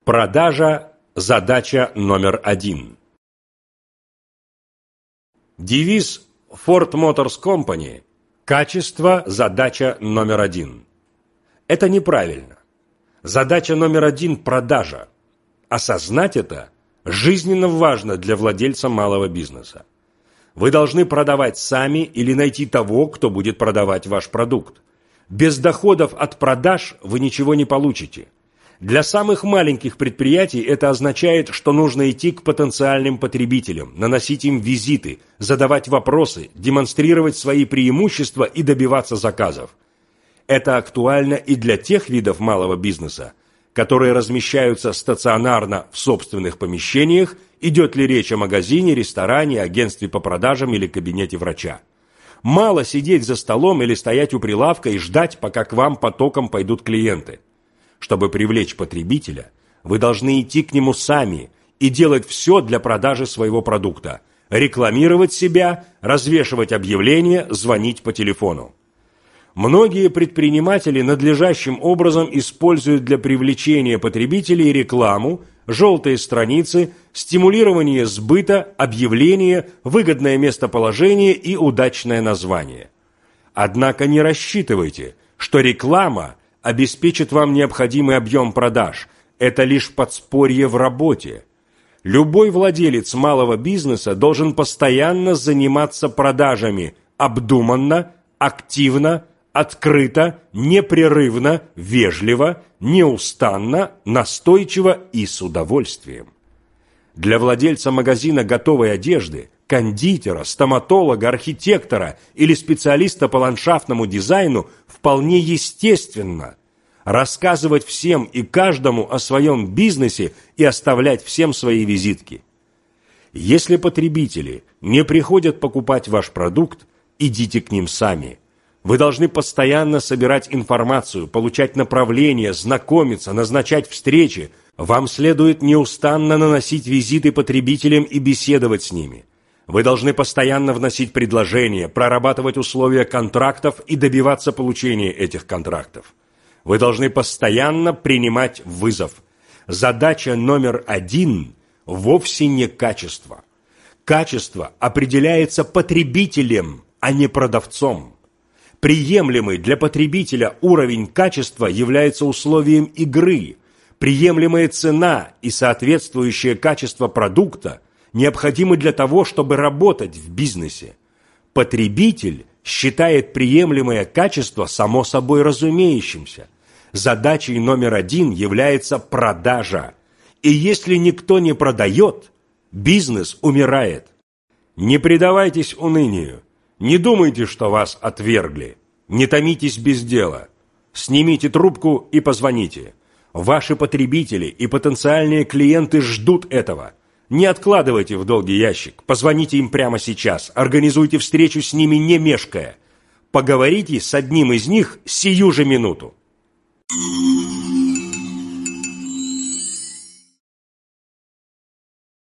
Продажа – задача номер один. Девиз Ford Motors Company – качество – задача номер один. Это неправильно. Задача номер один – продажа. Осознать это жизненно важно для владельца малого бизнеса. Вы должны продавать сами или найти того, кто будет продавать ваш продукт. Без доходов от продаж вы ничего не получите. Для самых маленьких предприятий это означает, что нужно идти к потенциальным потребителям, наносить им визиты, задавать вопросы, демонстрировать свои преимущества и добиваться заказов. Это актуально и для тех видов малого бизнеса, которые размещаются стационарно в собственных помещениях, идет ли речь о магазине, ресторане, агентстве по продажам или кабинете врача. Мало сидеть за столом или стоять у прилавка и ждать, пока к вам потоком пойдут клиенты. Чтобы привлечь потребителя, вы должны идти к нему сами и делать все для продажи своего продукта, рекламировать себя, развешивать объявления, звонить по телефону. Многие предприниматели надлежащим образом используют для привлечения потребителей рекламу, желтые страницы, стимулирование сбыта, объявления, выгодное местоположение и удачное название. Однако не рассчитывайте, что реклама обеспечит вам необходимый объем продаж. Это лишь подспорье в работе. Любой владелец малого бизнеса должен постоянно заниматься продажами обдуманно, активно, открыто, непрерывно, вежливо, неустанно, настойчиво и с удовольствием. Для владельца магазина готовой одежды, кондитера, стоматолога, архитектора или специалиста по ландшафтному дизайну вполне естественно рассказывать всем и каждому о своем бизнесе и оставлять всем свои визитки. Если потребители не приходят покупать ваш продукт, идите к ним сами. Вы должны постоянно собирать информацию, получать направления, знакомиться, назначать встречи. Вам следует неустанно наносить визиты потребителям и беседовать с ними. Вы должны постоянно вносить предложения, прорабатывать условия контрактов и добиваться получения этих контрактов. Вы должны постоянно принимать вызов. Задача номер один вовсе не качество. Качество определяется потребителем, а не продавцом. Приемлемый для потребителя уровень качества является условием игры. Приемлемая цена и соответствующее качество продукта необходимы для того, чтобы работать в бизнесе. Потребитель считает приемлемое качество само собой разумеющимся. Задачей номер один является продажа. И если никто не продает, бизнес умирает. Не предавайтесь унынию. Не думайте, что вас отвергли. Не томитесь без дела. Снимите трубку и позвоните. Ваши потребители и потенциальные клиенты ждут этого. Не откладывайте в долгий ящик. Позвоните им прямо сейчас. Организуйте встречу с ними, не мешкая. Поговорите с одним из них сию же минуту.